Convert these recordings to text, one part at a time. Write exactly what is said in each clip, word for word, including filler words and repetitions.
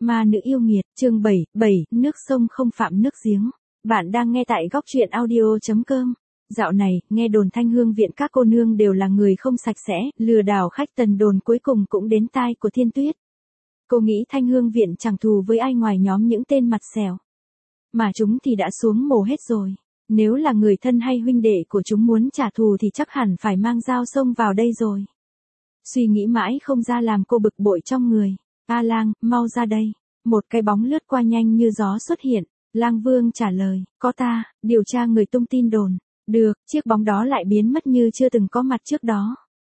Ma nữ yêu nghiệt, chương bảy, bảy, nước sông không phạm nước giếng. Bạn đang nghe tại góc truyện audio chấm com. Dạo này, nghe đồn Thanh Hương viện các cô nương đều là người không sạch sẽ, lừa đảo khách tần đồn cuối cùng cũng đến tai của Thiên Tuyết. Cô nghĩ Thanh Hương viện chẳng thù với ai ngoài nhóm những tên mặt xẻo. Mà chúng thì đã xuống mồ hết rồi. Nếu là người thân hay huynh đệ của chúng muốn trả thù thì chắc hẳn phải mang dao xông vào đây rồi. Suy nghĩ mãi không ra làm cô bực bội trong người. A Lang, mau ra đây. Một cái bóng lướt qua nhanh như gió xuất hiện. Lang Vương trả lời, có ta, điều tra người tung tin đồn. Được, chiếc bóng đó lại biến mất như chưa từng có mặt trước đó.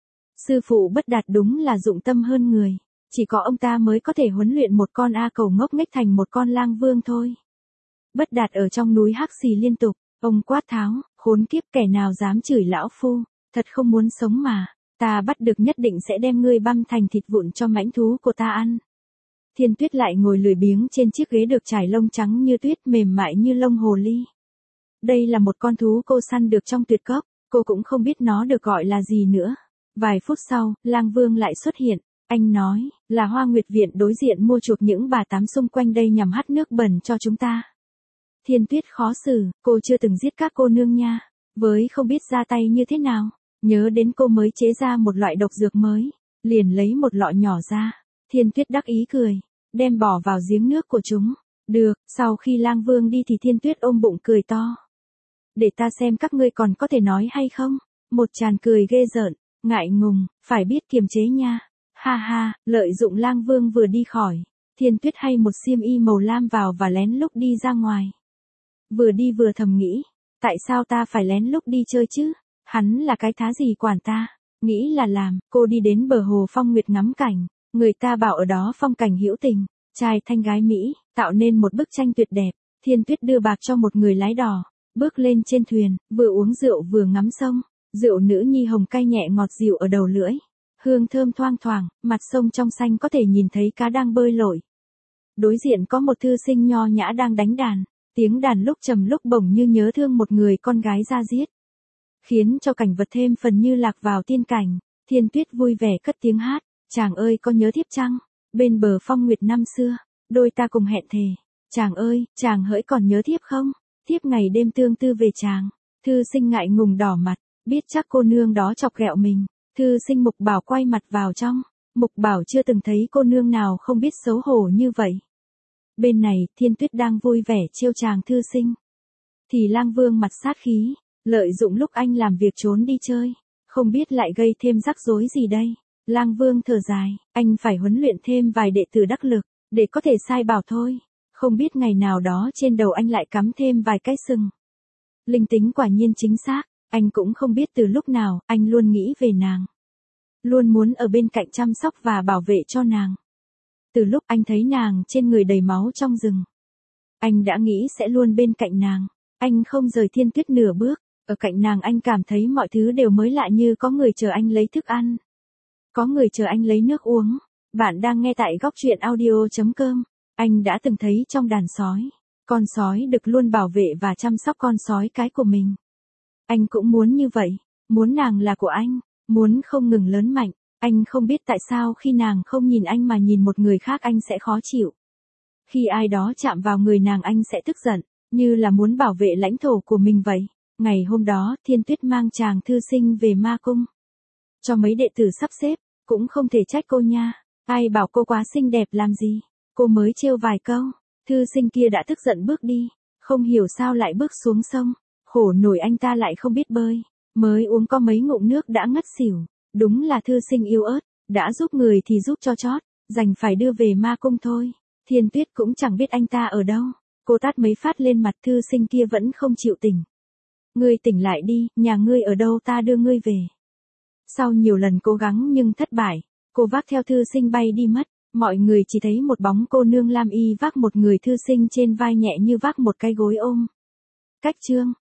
Sư phụ Bất Đạt đúng là dụng tâm hơn người. Chỉ có ông ta mới có thể huấn luyện một con A Cẩu ngốc nghếch thành một con Lang Vương thôi. Bất Đạt ở trong núi hắc xì liên tục, ông quát tháo, khốn kiếp, kẻ nào dám chửi lão phu, thật không muốn sống mà. Ta bắt được nhất định sẽ đem ngươi băm thành thịt vụn cho mãnh thú của ta ăn. Thiên Tuyết lại ngồi lười biếng trên chiếc ghế được trải lông trắng như tuyết, mềm mại như lông hồ ly. Đây là một con thú cô săn được trong tuyệt cốc, cô cũng không biết nó được gọi là gì nữa. Vài phút sau, Lang Vương lại xuất hiện. Anh nói, là Hoa Nguyệt Viện đối diện mua chuộc những bà tám xung quanh đây nhằm hắt nước bẩn cho chúng ta. Thiên Tuyết khó xử, cô chưa từng giết các cô nương nha, với không biết ra tay như thế nào. Nhớ đến cô mới chế ra một loại độc dược mới, liền lấy một lọ nhỏ ra. Thiên Tuyết đắc ý cười, đem bỏ vào giếng nước của chúng. Được, sau khi Lang Vương đi thì Thiên Tuyết ôm bụng cười to. Để ta xem các ngươi còn có thể nói hay không. Một tràng cười ghê rợn, ngại ngùng, phải biết kiềm chế nha. Ha ha, lợi dụng Lang Vương vừa đi khỏi, Thiên Tuyết hay một xiêm y màu lam vào và lén lút đi ra ngoài. Vừa đi vừa thầm nghĩ, tại sao ta phải lén lút đi chơi chứ? Hắn là cái thá gì quản ta? Nghĩ là làm, cô đi đến bờ hồ Phong Nguyệt ngắm cảnh. Người ta bảo ở đó phong cảnh hữu tình, trai thanh gái mỹ, tạo nên một bức tranh tuyệt đẹp. Thiên Tuyết đưa bạc cho một người lái đò, bước lên trên thuyền, vừa uống rượu vừa ngắm sông. Rượu nữ nhi hồng cay nhẹ ngọt dịu ở đầu lưỡi, hương thơm thoang thoảng, mặt sông trong xanh có thể nhìn thấy cá đang bơi lội. Đối diện có một thư sinh nho nhã đang đánh đàn, tiếng đàn lúc trầm lúc bổng như nhớ thương một người con gái da diết, khiến cho cảnh vật thêm phần như lạc vào tiên cảnh. Thiên Tuyết vui vẻ cất tiếng hát, chàng ơi có nhớ thiếp chăng, bên bờ Phong Nguyệt năm xưa, đôi ta cùng hẹn thề. Chàng ơi, chàng hỡi còn nhớ thiếp không, thiếp ngày đêm tương tư về chàng. Thư sinh ngại ngùng đỏ mặt, biết chắc cô nương đó chọc ghẹo mình. Thư sinh Mục Bảo quay mặt vào trong. Mục Bảo chưa từng thấy cô nương nào không biết xấu hổ như vậy. Bên này, Thiên Tuyết đang vui vẻ trêu chàng thư sinh. Thì Lang Vương mặt sát khí, lợi dụng lúc anh làm việc trốn đi chơi, không biết lại gây thêm rắc rối gì đây. Lang Vương thở dài, anh phải huấn luyện thêm vài đệ tử đắc lực, để có thể sai bảo thôi. Không biết ngày nào đó trên đầu anh lại cắm thêm vài cái sừng. Linh tính quả nhiên chính xác, anh cũng không biết từ lúc nào, anh luôn nghĩ về nàng. Luôn muốn ở bên cạnh chăm sóc và bảo vệ cho nàng. Từ lúc anh thấy nàng trên người đầy máu trong rừng, anh đã nghĩ sẽ luôn bên cạnh nàng. Anh không rời Thiên Tuyết nửa bước, ở cạnh nàng anh cảm thấy mọi thứ đều mới lạ, như có người chờ anh lấy thức ăn, có người chờ anh lấy nước uống. Bạn đang nghe tại góc truyện audio chấm com. Anh đã từng thấy trong đàn sói, con sói đực luôn bảo vệ và chăm sóc con sói cái của mình. Anh cũng muốn như vậy, muốn nàng là của anh, muốn không ngừng lớn mạnh. Anh không biết tại sao khi nàng không nhìn anh mà nhìn một người khác anh sẽ khó chịu. Khi ai đó chạm vào người nàng anh sẽ tức giận, như là muốn bảo vệ lãnh thổ của mình vậy. Ngày hôm đó, Thiên Tuyết mang chàng thư sinh về ma cung, cho mấy đệ tử sắp xếp, cũng không thể trách cô nha. Ai bảo cô quá xinh đẹp làm gì, cô mới trêu vài câu. Thư sinh kia đã tức giận bước đi, không hiểu sao lại bước xuống sông. Khổ nổi anh ta lại không biết bơi, mới uống có mấy ngụm nước đã ngất xỉu. Đúng là thư sinh yếu ớt, đã giúp người thì giúp cho chót, đành phải đưa về ma cung thôi. Thiên Tuyết cũng chẳng biết anh ta ở đâu. Cô tát mấy phát lên mặt thư sinh kia vẫn không chịu tỉnh. Ngươi tỉnh lại đi, nhà ngươi ở đâu ta đưa ngươi về. Sau nhiều lần cố gắng nhưng thất bại, cô vác theo thư sinh bay đi mất. Mọi người chỉ thấy một bóng cô nương lam y vác một người thư sinh trên vai nhẹ như vác một cái gối ôm. Cách chương